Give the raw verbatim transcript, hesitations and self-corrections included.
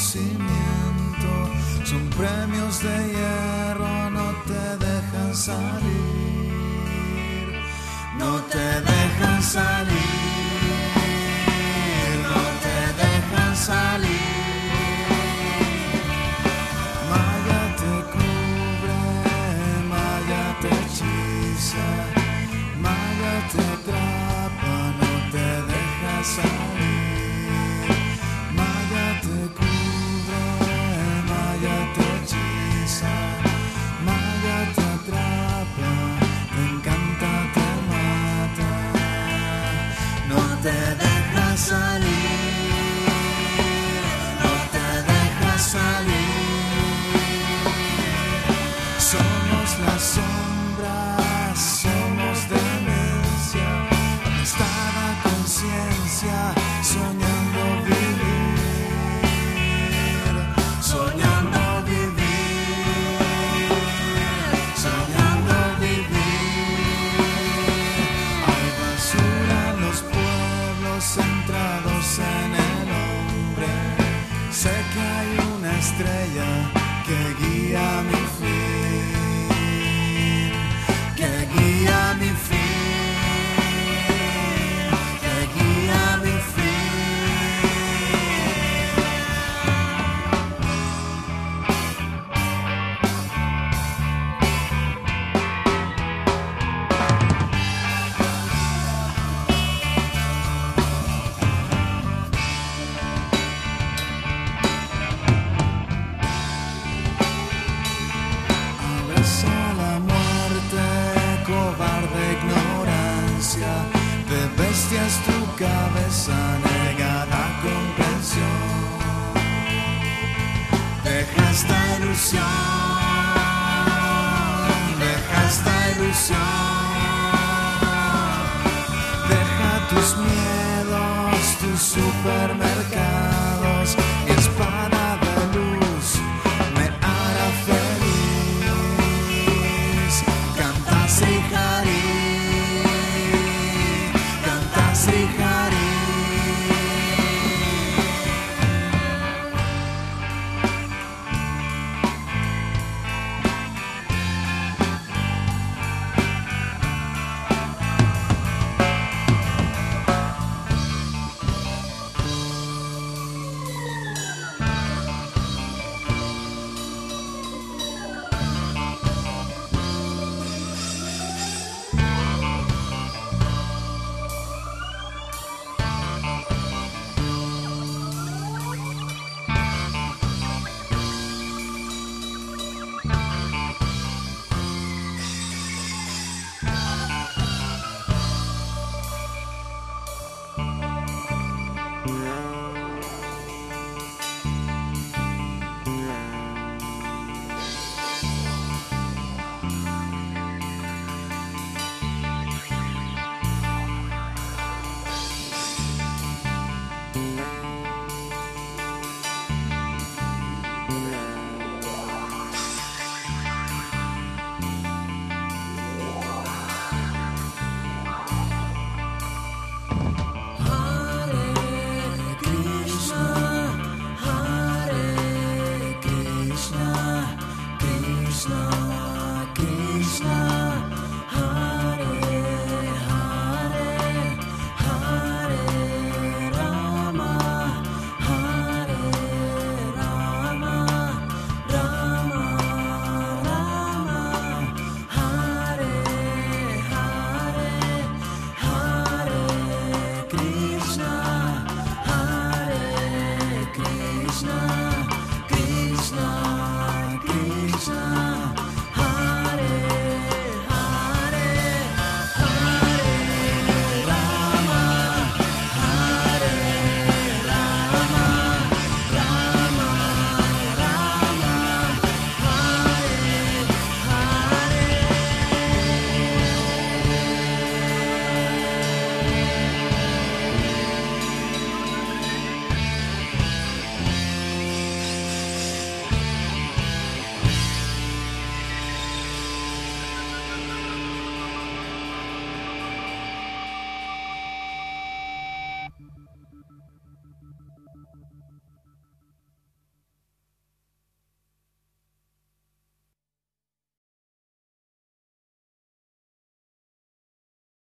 conocimiento son premios de hierro, no te dejan salir, no te dejan salir, no te dejan salir. Maya te cubre, Maya te hechiza, Maya te atrapa, no te deja salir. Maya te cubre, Maya te hechiza, Maya te atrapa, te encanta, te mata, no te deja salir, no te deja salir. Somos las sombras, somos demencia, aplastada conciencia, soñando vivir, soñando vivir, soñando vivir. Hay basura en los pueblos centrados en el hombre. Sé que hay una estrella que guía mi fin, que guía mi fin, que guía mi fin. Abraza la muerte, cobarde ignorancia, de bestia es tu cabeza, negada comprensión. Deja esta ilusión, deja esta ilusión, deja tus miedos, tus supermercados.